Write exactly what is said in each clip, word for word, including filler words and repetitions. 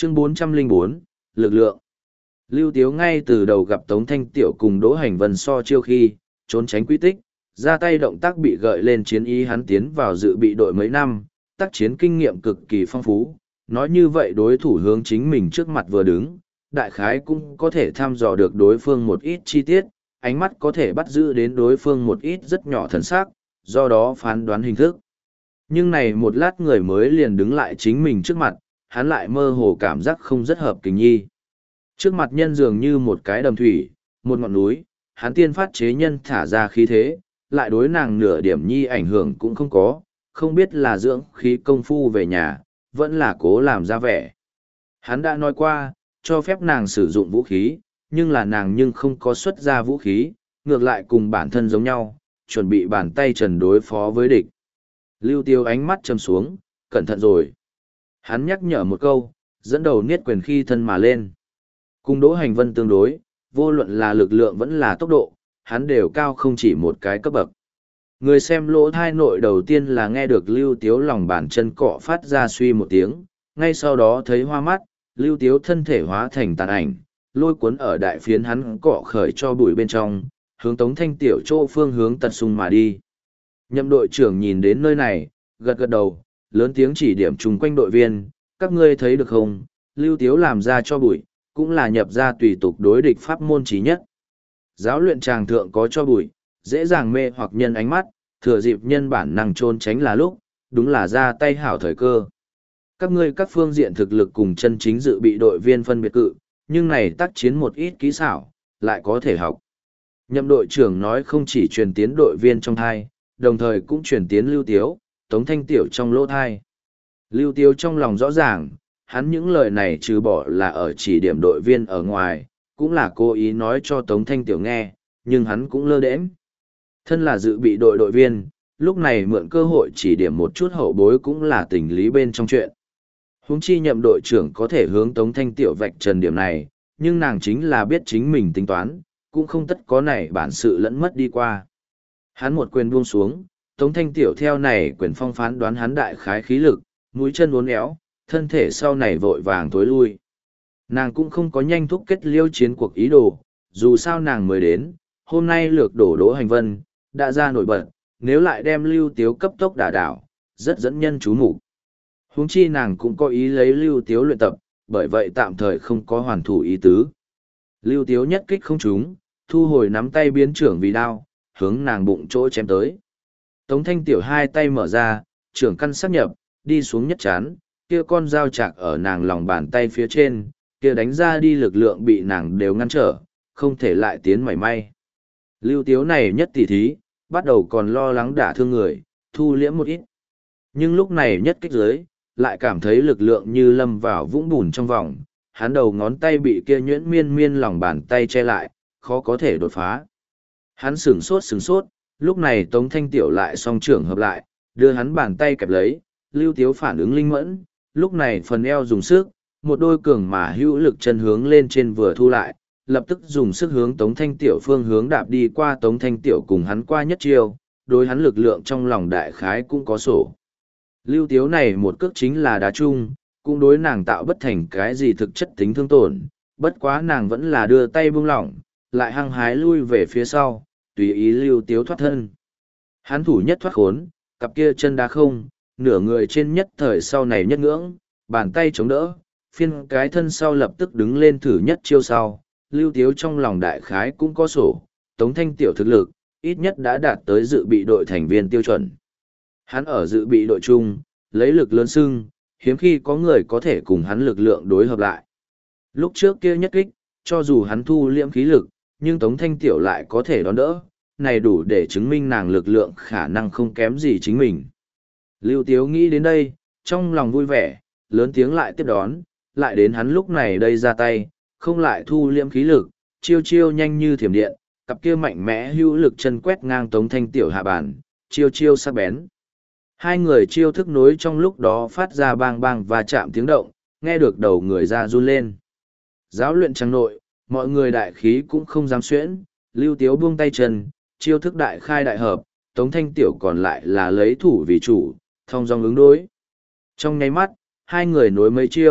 Chương bốn trăm lẻ bốn, lực lượng. Lưu Tiếu ngay từ đầu gặp Tống Thanh Tiểu cùng Đỗ Hành Vân so chiêu khi, trốn tránh quy tích, ra tay động tác bị gợi lên chiến ý hắn tiến vào dự bị đội mấy năm, tác chiến kinh nghiệm cực kỳ phong phú. Nói như vậy đối thủ hướng chính mình trước mặt vừa đứng, đại khái cũng có thể thăm dò được đối phương một ít chi tiết, ánh mắt có thể bắt giữ đến đối phương một ít rất nhỏ thần sắc, do đó phán đoán hình thức. Nhưng này một lát người mới liền đứng lại chính mình trước mặt, hắn lại mơ hồ cảm giác không rất hợp kình nhi. Trước mặt nhân dường như một cái đầm thủy, một ngọn núi, hắn tiên phát chế nhân thả ra khí thế, lại đối nàng nửa điểm nhi ảnh hưởng cũng không có, không biết là dưỡng khí công phu về nhà, vẫn là cố làm ra vẻ. Hắn đã nói qua, cho phép nàng sử dụng vũ khí, nhưng là nàng nhưng không có xuất ra vũ khí, ngược lại cùng bản thân giống nhau, chuẩn bị bàn tay trần đối phó với địch. Lưu Tiêu ánh mắt châm xuống, cẩn thận rồi. Hắn nhắc nhở một câu, dẫn đầu niết quyền khi thân mà lên. Cùng Đỗ Hành Vân tương đối, vô luận là lực lượng vẫn là tốc độ, hắn đều cao không chỉ một cái cấp bậc. Người xem lỗ thai nội đầu tiên là nghe được Lưu Tiếu lòng bàn chân cọ phát ra suy một tiếng, ngay sau đó thấy hoa mắt, Lưu Tiếu thân thể hóa thành tàn ảnh, lôi cuốn ở đại phiến hắn cọ khởi cho bụi bên trong, hướng Tống Thanh Tiểu chỗ phương hướng tật sung mà đi. Nhậm đội trưởng nhìn đến nơi này, gật gật đầu, lớn tiếng chỉ điểm chung quanh đội viên, các ngươi thấy được không, Lưu Tiếu làm ra cho bụi, cũng là nhập ra tùy tục đối địch pháp môn trí nhất. Giáo luyện tràng thượng có cho bụi, dễ dàng mê hoặc nhân ánh mắt, thừa dịp nhân bản năng trôn tránh là lúc, đúng là ra tay hảo thời cơ. Các ngươi các phương diện thực lực cùng chân chính dự bị đội viên phân biệt cự, nhưng này tác chiến một ít kỹ xảo, lại có thể học. Nhậm đội trưởng nói không chỉ truyền tiến đội viên trong thai, đồng thời cũng truyền tiến Lưu Tiếu, Tống Thanh Tiểu trong lỗ thai. Lưu Tiếu trong lòng rõ ràng, hắn những lời này trừ bỏ là ở chỉ điểm đội viên ở ngoài, cũng là cố ý nói cho Tống Thanh Tiểu nghe, nhưng hắn cũng lơ đễnh. Thân là dự bị đội đội viên, lúc này mượn cơ hội chỉ điểm một chút hậu bối cũng là tình lý bên trong chuyện. Huống chi nhậm đội trưởng có thể hướng Tống Thanh Tiểu vạch trần điểm này, nhưng nàng chính là biết chính mình tính toán, cũng không tất có này bản sự lẫn mất đi qua. Hắn một quyền buông xuống, Tống Thanh Tiểu theo này quyền phong phán đoán hắn đại khái khí lực, mũi chân uốn éo, thân thể sau này vội vàng tối lui. Nàng cũng không có nhanh thúc kết liêu chiến cuộc ý đồ, dù sao nàng mới đến, hôm nay lược đổ Đỗ Hành Vân, đã ra nổi bật, nếu lại đem Lưu Tiếu cấp tốc đả đảo, rất dẫn nhân chú mục. Huống chi nàng cũng có ý lấy Lưu Tiếu luyện tập, bởi vậy tạm thời không có hoàn thủ ý tứ. Lưu Tiếu nhất kích không trúng, thu hồi nắm tay biến trưởng vì đao, hướng nàng bụng chỗ chém tới. Tống Thanh Tiểu hai tay mở ra, trưởng căn sát nhập, đi xuống nhất chán, kia con dao chạc ở nàng lòng bàn tay phía trên, kia đánh ra đi lực lượng bị nàng đều ngăn trở, không thể lại tiến mảy may. Lưu Tiếu này nhất tỉ thí, bắt đầu còn lo lắng đả thương người, thu liễm một ít. Nhưng lúc này nhất kích dưới, lại cảm thấy lực lượng như lâm vào vũng bùn trong vòng, hắn đầu ngón tay bị kia nhuyễn miên miên lòng bàn tay che lại, khó có thể đột phá. Hắn sửng sốt sửng sốt, lúc này Tống Thanh Tiểu lại song trưởng hợp lại, đưa hắn bàn tay kẹp lấy, Lưu Tiếu phản ứng linh mẫn, lúc này phần eo dùng sức, một đôi cường mà hữu lực chân hướng lên trên vừa thu lại, lập tức dùng sức hướng Tống Thanh Tiểu phương hướng đạp đi qua Tống Thanh Tiểu cùng hắn qua nhất chiêu, đối hắn lực lượng trong lòng đại khái cũng có sổ. Lưu Tiếu này một cước chính là đá chung, cũng đối nàng tạo bất thành cái gì thực chất tính thương tổn, bất quá nàng vẫn là đưa tay buông lỏng, lại hăng hái lui về phía sau, tùy ý Lưu Tiếu thoát thân. Hắn thủ nhất thoát khốn, cặp kia chân đá không, nửa người trên nhất thời sau này nhất ngưỡng, bàn tay chống đỡ, phiên cái thân sau lập tức đứng lên thử nhất chiêu sau. Lưu Tiếu trong lòng đại khái cũng có sổ, Tống Thanh Tiểu thực lực, ít nhất đã đạt tới dự bị đội thành viên tiêu chuẩn. Hắn ở dự bị đội chung, lấy lực lớn xưng, hiếm khi có người có thể cùng hắn lực lượng đối hợp lại. Lúc trước kia nhất kích, cho dù hắn thu liễm khí lực, nhưng Tống Thanh Tiểu lại có thể đón đỡ, này đủ để chứng minh nàng lực lượng khả năng không kém gì chính mình. Lưu Tiếu nghĩ đến đây, trong lòng vui vẻ, lớn tiếng lại tiếp đón, lại đến hắn lúc này đây ra tay, không lại thu liễm khí lực, chiêu chiêu nhanh như thiểm điện, cặp kia mạnh mẽ hữu lực chân quét ngang Tống Thanh Tiểu hạ bản, chiêu chiêu sắc bén. Hai người chiêu thức nối trong lúc đó phát ra bang bang và chạm tiếng động, nghe được đầu người ra run lên. Giáo luyện trăng nội, mọi người đại khí cũng không dám xuyễn, Lưu Tiếu buông tay chân, chiêu thức đại khai đại hợp, Tống Thanh Tiểu còn lại là lấy thủ vì chủ, thông dong ứng đối. Trong nháy mắt, hai người nối mấy chiêu,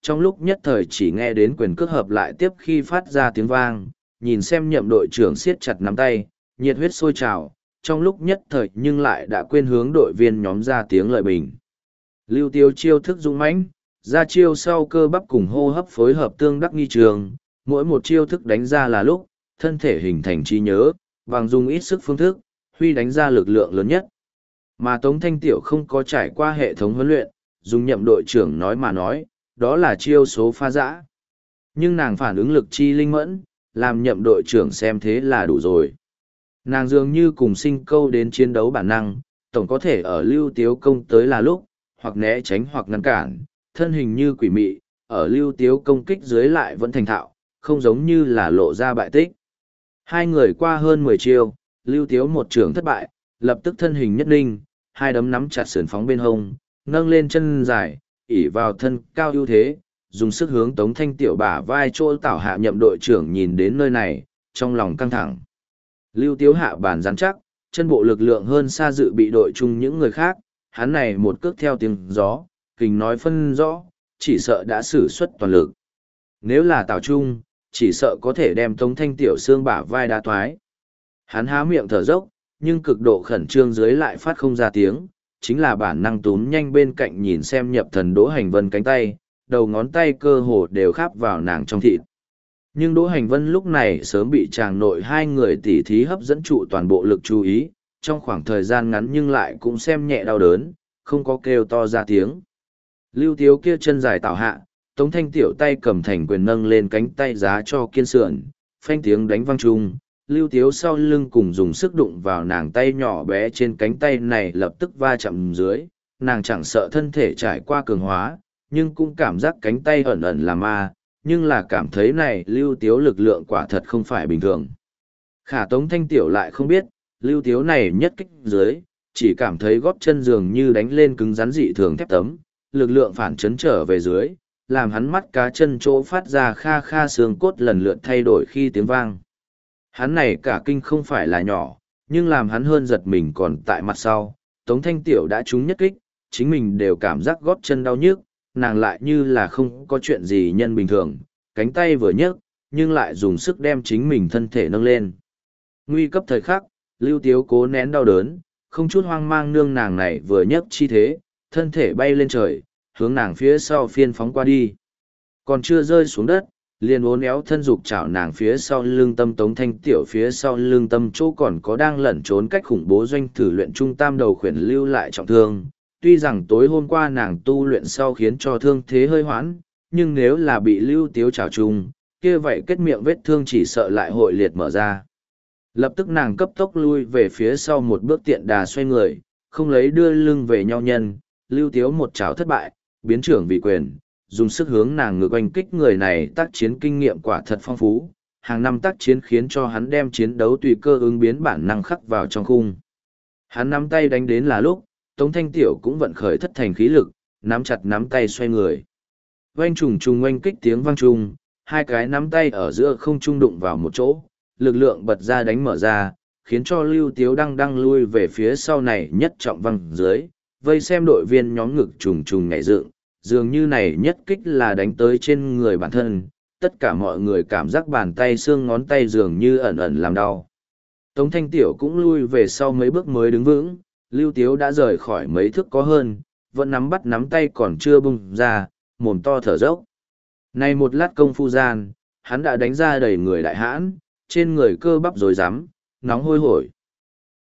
trong lúc nhất thời chỉ nghe đến quyền cước hợp lại tiếp khi phát ra tiếng vang, nhìn xem nhậm đội trưởng siết chặt nắm tay, nhiệt huyết sôi trào, trong lúc nhất thời nhưng lại đã quên hướng đội viên nhóm ra tiếng lợi bình. Lưu Tiếu chiêu thức dũng mãnh, ra chiêu sau cơ bắp cùng hô hấp phối hợp tương đắc nghi trường, mỗi một chiêu thức đánh ra là lúc, thân thể hình thành trí nhớ, bằng dùng ít sức phương thức, huy đánh ra lực lượng lớn nhất. Mà Tống Thanh Tiểu không có trải qua hệ thống huấn luyện, dùng nhậm đội trưởng nói mà nói, đó là chiêu số pha dã. Nhưng nàng phản ứng lực chi linh mẫn, làm nhậm đội trưởng xem thế là đủ rồi. Nàng dường như cùng sinh câu đến chiến đấu bản năng, tổng có thể ở Lưu Tiếu công tới là lúc, hoặc né tránh hoặc ngăn cản, thân hình như quỷ mị, ở Lưu Tiếu công kích dưới lại vẫn thành thạo, không giống như là lộ ra bại tích. Hai người qua hơn mười chiêu, Lưu Tiếu một trưởng thất bại, lập tức thân hình nhất ninh, hai đấm nắm chặt sườn phóng bên hông, nâng lên chân dài, ỉ vào thân cao ưu thế, dùng sức hướng Tống Thanh Tiểu bả vai chỗ tảo hạ nhậm đội trưởng nhìn đến nơi này, trong lòng căng thẳng. Lưu Tiếu hạ bàn rắn chắc, chân bộ lực lượng hơn xa dự bị đội chung những người khác, hắn này một cước theo tiếng gió, kình nói phân rõ, chỉ sợ đã sử xuất toàn lực. Nếu là Tào Trung, chỉ sợ có thể đem Tống Thanh Tiểu xương bả vai đá toái. Hắn há miệng thở dốc, nhưng cực độ khẩn trương dưới lại phát không ra tiếng, chính là bản năng túm nhanh bên cạnh nhìn xem nhập thần Đỗ Hành Vân cánh tay, đầu ngón tay cơ hồ đều khắp vào nàng trong thịt. Nhưng Đỗ Hành Vân lúc này sớm bị chàng nội hai người tỉ thí hấp dẫn trụ toàn bộ lực chú ý, trong khoảng thời gian ngắn nhưng lại cũng xem nhẹ đau đớn, không có kêu to ra tiếng. Lưu Tiếu kia chân dài tạo hạ, Tống Thanh Tiểu tay cầm thành quyền nâng lên cánh tay giá cho kiên sườn, phanh tiếng đánh vang chung. Lưu Tiếu sau lưng cùng dùng sức đụng vào nàng tay nhỏ bé trên cánh tay này lập tức va chạm dưới, nàng chẳng sợ thân thể trải qua cường hóa, nhưng cũng cảm giác cánh tay ẩn ẩn là ma, nhưng là cảm thấy này Lưu Tiếu lực lượng quả thật không phải bình thường. Khả Tống Thanh Tiểu lại không biết, Lưu Tiếu này nhất kích dưới, chỉ cảm thấy gót chân dường như đánh lên cứng rắn dị thường thép tấm, lực lượng phản chấn trở về dưới, làm hắn mắt cá chân chỗ phát ra kha kha xương cốt lần lượt thay đổi khi tiếng vang. Hắn này cả kinh không phải là nhỏ, nhưng làm hắn hơn giật mình còn tại mặt sau, Tống Thanh Tiểu đã trúng nhất kích, chính mình đều cảm giác gót chân đau nhức, nàng lại như là không có chuyện gì nhân bình thường, cánh tay vừa nhấc, nhưng lại dùng sức đem chính mình thân thể nâng lên. Nguy cấp thời khắc, Lưu Tiếu cố nén đau đớn, không chút hoang mang nương nàng này vừa nhấc chi thế, thân thể bay lên trời, hướng nàng phía sau phiên phóng qua đi. Còn chưa rơi xuống đất, liền uốn éo thân dục chảo nàng phía sau lưng tâm Tống Thanh Tiểu phía sau lưng tâm chỗ còn có đang lẩn trốn cách khủng bố doanh thử luyện trung tam đầu khuyển lưu lại trọng thương. Tuy rằng tối hôm qua nàng tu luyện sau khiến cho thương thế hơi hoãn, nhưng nếu là bị Lưu Tiếu chảo chung, kia vậy kết miệng vết thương chỉ sợ lại hội liệt mở ra. Lập tức nàng cấp tốc lui về phía sau một bước tiện đà xoay người, không lấy đưa lưng về nhau nhân, Lưu Tiếu một chảo thất bại, biến trưởng vị quyền, dùng sức hướng nàng ngược oanh kích người này tác chiến kinh nghiệm quả thật phong phú, hàng năm tác chiến khiến cho hắn đem chiến đấu tùy cơ ứng biến bản năng khắc vào trong khung. Hắn nắm tay đánh đến là lúc, Tống Thanh Tiểu cũng vận khởi thất thành khí lực, nắm chặt nắm tay xoay người. Oanh trùng trùng oanh kích tiếng vang trùng, hai cái nắm tay ở giữa không trung đụng vào một chỗ, lực lượng bật ra đánh mở ra, khiến cho Lưu Tiếu đang đang lui về phía sau này nhất trọng văng dưới, vây xem đội viên nhóm ngực trùng trùng nhảy dựng, dường như này nhất kích là đánh tới trên người bản thân, tất cả mọi người cảm giác bàn tay xương ngón tay dường như ẩn ẩn làm đau. Tống Thanh Tiểu cũng lui về sau mấy bước mới đứng vững, Lưu Tiếu đã rời khỏi mấy thước có hơn, vẫn nắm bắt nắm tay còn chưa bung ra, mồm to thở dốc. Này một lát công phu gian, hắn đã đánh ra đầy người đại hãn, trên người cơ bắp rồi rắm, nóng hôi hổi.